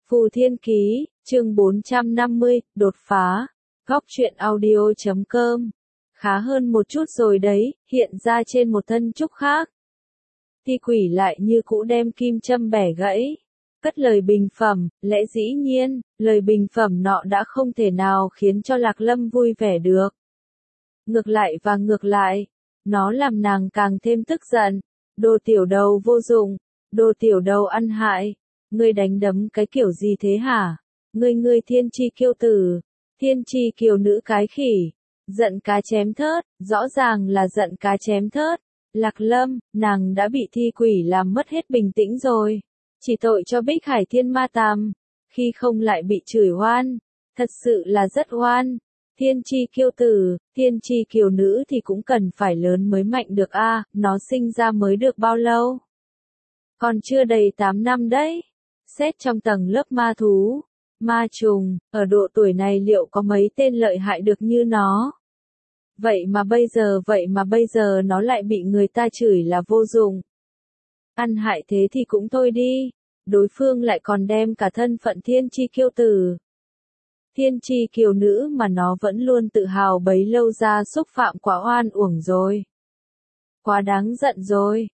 Phù Thiên Ký, chương 450, đột phá. Góc truyện audio.com. Khá hơn một chút rồi đấy, hiện ra trên một thân trúc khác. Thi quỷ lại như cũ đem kim châm bẻ gãy. Cất lời bình phẩm, lẽ dĩ nhiên, lời bình phẩm nọ đã không thể nào khiến cho Lạc Lâm vui vẻ được. Ngược lại, nó làm nàng càng thêm tức giận. Đồ tiểu đầu vô dụng, đồ tiểu đầu ăn hại. Ngươi đánh đấm cái kiểu gì thế hả? Ngươi thiên chi kiêu tử, thiên chi kiều nữ cái khỉ. Giận cá chém thớt, rõ ràng là giận cá chém thớt. Lạc Lâm, nàng đã bị thi quỷ làm mất hết bình tĩnh rồi. Chỉ tội cho Bích Hải Thiên Ma Tam, khi không lại bị chửi oan. Thật sự là rất oan. Thiên chi kiêu tử, thiên chi kiều nữ thì cũng cần phải lớn mới mạnh được a, nó sinh ra mới được bao lâu? Còn chưa đầy 8 năm đấy. Xét trong tầng lớp ma thú, ma trùng, ở độ tuổi này liệu có mấy tên lợi hại được như nó? Vậy mà bây giờ nó lại bị người ta chửi là vô dụng. Ăn hại thế thì cũng thôi đi, đối phương lại còn đem cả thân phận thiên chi kiêu tử, thiên chi kiều nữ mà nó vẫn luôn tự hào bấy lâu ra xúc phạm quá oan uổng rồi. Quá đáng giận rồi,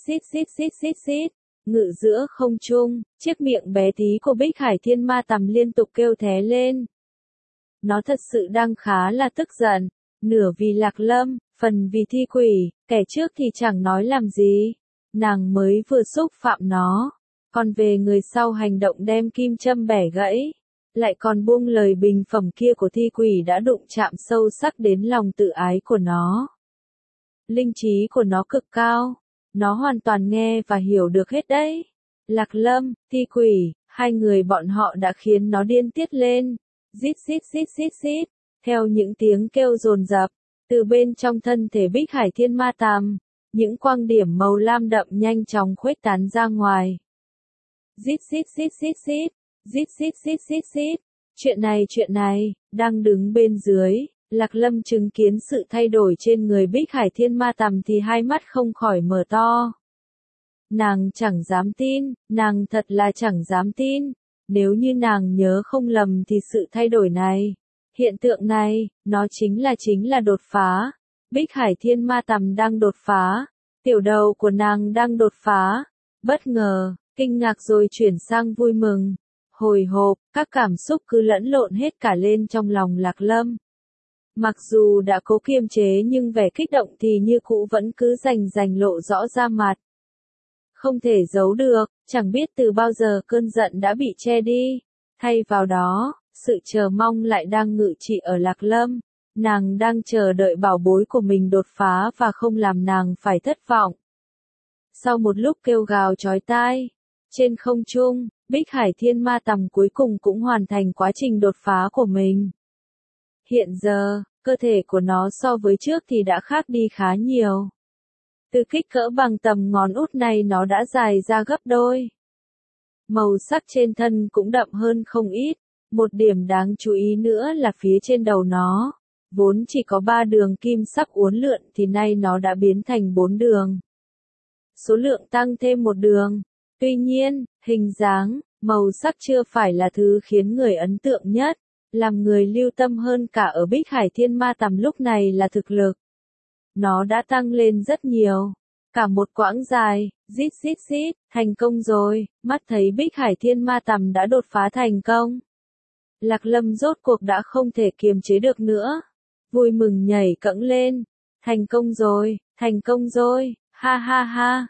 rít. Ngự giữa không trung, chiếc miệng bé tí của Bích Hải Thiên Ma Tầm liên tục kêu thé lên. Nó thật sự đang khá là tức giận, nửa vì Lạc Lâm, phần vì thi quỷ, kẻ trước thì chẳng nói làm gì. Nàng mới vừa xúc phạm nó, còn về người sau hành động đem kim châm bẻ gãy, lại còn buông lời bình phẩm kia của thi quỷ đã đụng chạm sâu sắc đến lòng tự ái của nó. Linh trí của nó cực cao. Nó hoàn toàn nghe và hiểu được hết đấy. Lạc Lâm, thi quỷ, hai người bọn họ đã khiến nó điên tiết lên. Rít. Theo những tiếng kêu dồn dập, từ bên trong thân thể Bích Hải Thiên Ma Tam, những quang điểm màu lam đậm nhanh chóng khuếch tán ra ngoài. Rít. Chuyện này, đang đứng bên dưới. Lạc Lâm chứng kiến sự thay đổi trên người Bích Hải Thiên Ma Tầm thì hai mắt không khỏi mở to. Nàng chẳng dám tin, nàng thật là chẳng dám tin. Nếu như nàng nhớ không lầm thì sự thay đổi này, hiện tượng này, nó chính là đột phá. Bích Hải Thiên Ma Tầm đang đột phá, tiểu đầu của nàng đang đột phá. Bất ngờ, kinh ngạc rồi chuyển sang vui mừng, hồi hộp, các cảm xúc cứ lẫn lộn hết cả lên trong lòng Lạc Lâm. Mặc dù đã cố kiềm chế nhưng vẻ kích động thì như cũ vẫn cứ rành lộ rõ ra mặt. Không thể giấu được, chẳng biết từ bao giờ cơn giận đã bị che đi. Thay vào đó, sự chờ mong lại đang ngự trị ở Lạc Lâm. Nàng đang chờ đợi bảo bối của mình đột phá và không làm nàng phải thất vọng. Sau một lúc kêu gào chói tai, trên không trung, Bích Hải Thiên Ma Tầm cuối cùng cũng hoàn thành quá trình đột phá của mình. Hiện giờ, cơ thể của nó so với trước thì đã khác đi khá nhiều. Từ kích cỡ bằng tầm ngón út này nó đã dài ra gấp đôi. Màu sắc trên thân cũng đậm hơn không ít. Một điểm đáng chú ý nữa là phía trên đầu nó, vốn chỉ có 3 đường kim sắc uốn lượn thì nay nó đã biến thành 4 đường. Số lượng tăng thêm 1 đường. Tuy nhiên, hình dáng, màu sắc chưa phải là thứ khiến người ấn tượng nhất. Làm người lưu tâm hơn cả ở Bích Hải Thiên Ma Tầm lúc này là thực lực. Nó đã tăng lên rất nhiều. Cả một quãng dài, rít, thành công rồi, mắt thấy Bích Hải Thiên Ma Tầm đã đột phá thành công. Lạc Lâm rốt cuộc đã không thể kiềm chế được nữa. Vui mừng nhảy cẫng lên. Thành công rồi, ha,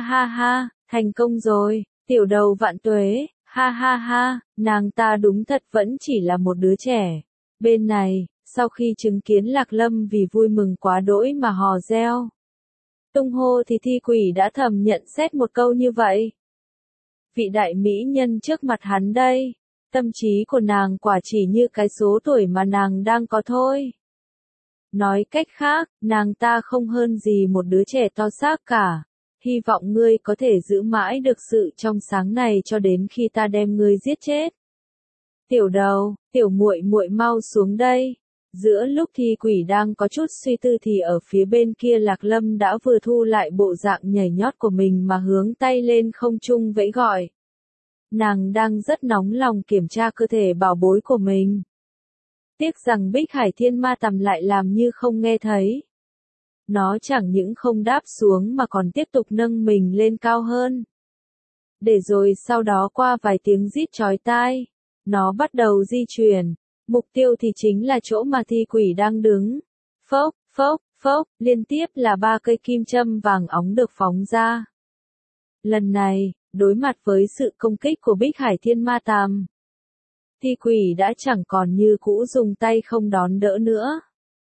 thành công rồi, tiểu đầu vạn tuế. Ha, nàng ta đúng thật vẫn chỉ là một đứa trẻ. Bên này, sau khi chứng kiến Lạc Lâm vì vui mừng quá đỗi mà hò reo tung hô thì thi quỷ đã thầm nhận xét một câu như vậy. Vị đại mỹ nhân trước mặt hắn đây, tâm trí của nàng quả chỉ như cái số tuổi mà nàng đang có thôi. Nói cách khác, nàng ta không hơn gì một đứa trẻ to xác cả. Hy vọng ngươi có thể giữ mãi được sự trong sáng này cho đến khi ta đem ngươi giết chết. Tiểu đầu, tiểu muội mau xuống đây. Giữa lúc thi quỷ đang có chút suy tư thì ở phía bên kia Lạc Lâm đã vừa thu lại bộ dạng nhảy nhót của mình mà hướng tay lên không trung vẫy gọi. Nàng đang rất nóng lòng kiểm tra cơ thể bảo bối của mình. Tiếc rằng Bích Hải Thiên Ma Tằm lại làm như không nghe thấy. Nó chẳng những không đáp xuống mà còn tiếp tục nâng mình lên cao hơn. Để rồi sau đó qua vài tiếng rít chói tai, nó bắt đầu di chuyển. Mục tiêu thì chính là chỗ mà thi quỷ đang đứng. Phốc, phốc, phốc, liên tiếp là 3 cây kim châm vàng óng được phóng ra. Lần này, đối mặt với sự công kích của Bích Hải Thiên Ma Tằm, thi quỷ đã chẳng còn như cũ dùng tay không đón đỡ nữa.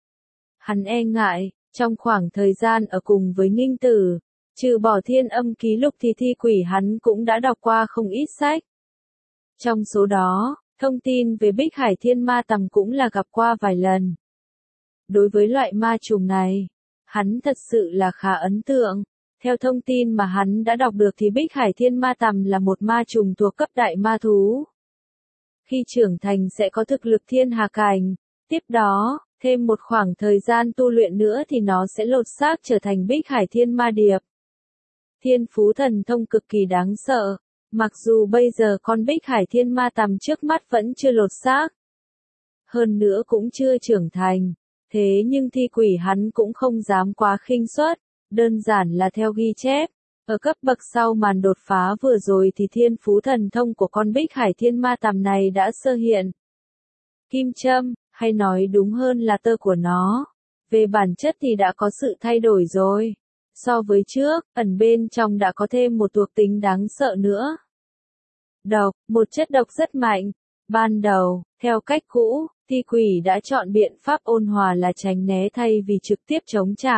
Hắn e ngại, trong khoảng thời gian ở cùng với Nghinh Tử, trừ bỏ Thiên Âm Ký Lục thì thi quỷ hắn cũng đã đọc qua không ít sách. Trong số đó, thông tin về Bích Hải Thiên Ma Tằm cũng là gặp qua vài lần. Đối với loại ma trùng này, hắn thật sự là khá ấn tượng. Theo thông tin mà hắn đã đọc được thì Bích Hải Thiên Ma Tằm là một ma trùng thuộc cấp đại ma thú. Khi trưởng thành sẽ có thực lực thiên hà cảnh, tiếp đó, thêm một khoảng thời gian tu luyện nữa thì nó sẽ lột xác trở thành Bích Hải Thiên Ma Điệp. Thiên phú thần thông cực kỳ đáng sợ, mặc dù bây giờ con Bích Hải Thiên Ma Tằm trước mắt vẫn chưa lột xác. Hơn nữa cũng chưa trưởng thành, thế nhưng thi quỷ hắn cũng không dám quá khinh suất, đơn giản là theo ghi chép. Ở cấp bậc sau màn đột phá vừa rồi thì thiên phú thần thông của con Bích Hải Thiên Ma Tằm này đã sơ hiện. Kim châm, hay nói đúng hơn là tơ của nó, về bản chất thì đã có sự thay đổi rồi. So với trước, ẩn bên trong đã có thêm một thuộc tính đáng sợ nữa. Độc, một chất độc rất mạnh. Ban đầu, theo cách cũ, thi quỷ đã chọn biện pháp ôn hòa là tránh né thay vì trực tiếp chống trả.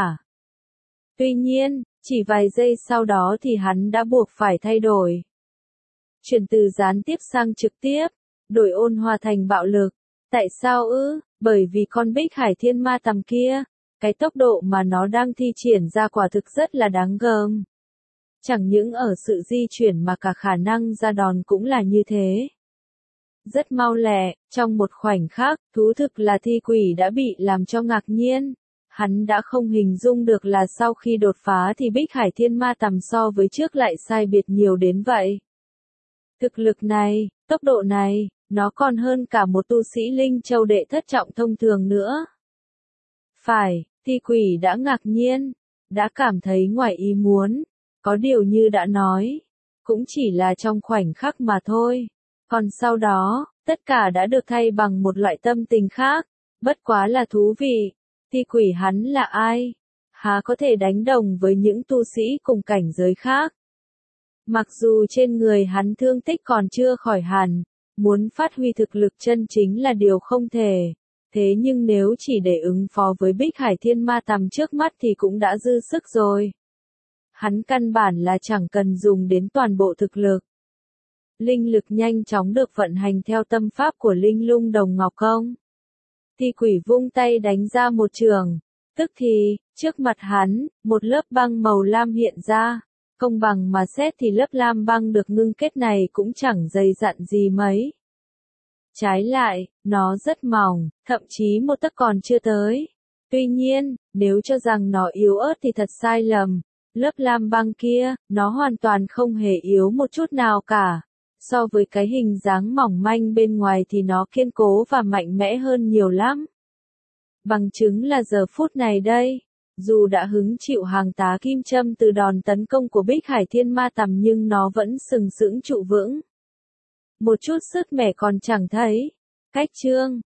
Tuy nhiên, chỉ vài giây sau đó thì hắn đã buộc phải thay đổi. Chuyển từ gián tiếp sang trực tiếp, đổi ôn hòa thành bạo lực. Tại sao ư? Bởi vì con Bích Hải Thiên Ma Tằm kia, cái tốc độ mà nó đang thi triển ra quả thực rất là đáng gờm. Chẳng những ở sự di chuyển mà cả khả năng ra đòn cũng là như thế. Rất mau lẹ, trong một khoảnh khắc, thú thực là thi quỷ đã bị làm cho ngạc nhiên. Hắn đã không hình dung được là sau khi đột phá thì Bích Hải Thiên Ma Tằm so với trước lại sai biệt nhiều đến vậy. Thực lực này, tốc độ này, nó còn hơn cả một tu sĩ Linh Châu đệ thất trọng thông thường nữa. Phải, thi quỷ đã ngạc nhiên, đã cảm thấy ngoài ý muốn, có điều như đã nói, cũng chỉ là trong khoảnh khắc mà thôi. Còn sau đó, tất cả đã được thay bằng một loại tâm tình khác, bất quá là thú vị. Thi quỷ hắn là ai? Há có thể đánh đồng với những tu sĩ cùng cảnh giới khác? Mặc dù trên người hắn thương tích còn chưa khỏi hẳn, muốn phát huy thực lực chân chính là điều không thể. Thế nhưng nếu chỉ để ứng phó với Bích Hải Thiên Ma Tằm trước mắt thì cũng đã dư sức rồi. Hắn căn bản là chẳng cần dùng đến toàn bộ thực lực. Linh lực nhanh chóng được vận hành theo tâm pháp của Linh Lung Đồng Ngọc Công. Thi quỷ vung tay đánh ra một trường, tức thì, trước mặt hắn, một lớp băng màu lam hiện ra. Công bằng mà xét thì lớp lam băng được ngưng kết này cũng chẳng dày dặn gì mấy. Trái lại, nó rất mỏng, thậm chí một tấc còn chưa tới. Tuy nhiên, nếu cho rằng nó yếu ớt thì thật sai lầm. Lớp lam băng kia, nó hoàn toàn không hề yếu một chút nào cả. So với cái hình dáng mỏng manh bên ngoài thì nó kiên cố và mạnh mẽ hơn nhiều lắm. Bằng chứng là giờ phút này đây, dù đã hứng chịu hàng tá kim châm từ đòn tấn công của Bích Hải Thiên Ma Tằm nhưng nó vẫn sừng sững trụ vững. Một chút sức mẻ còn chẳng thấy. Cách chương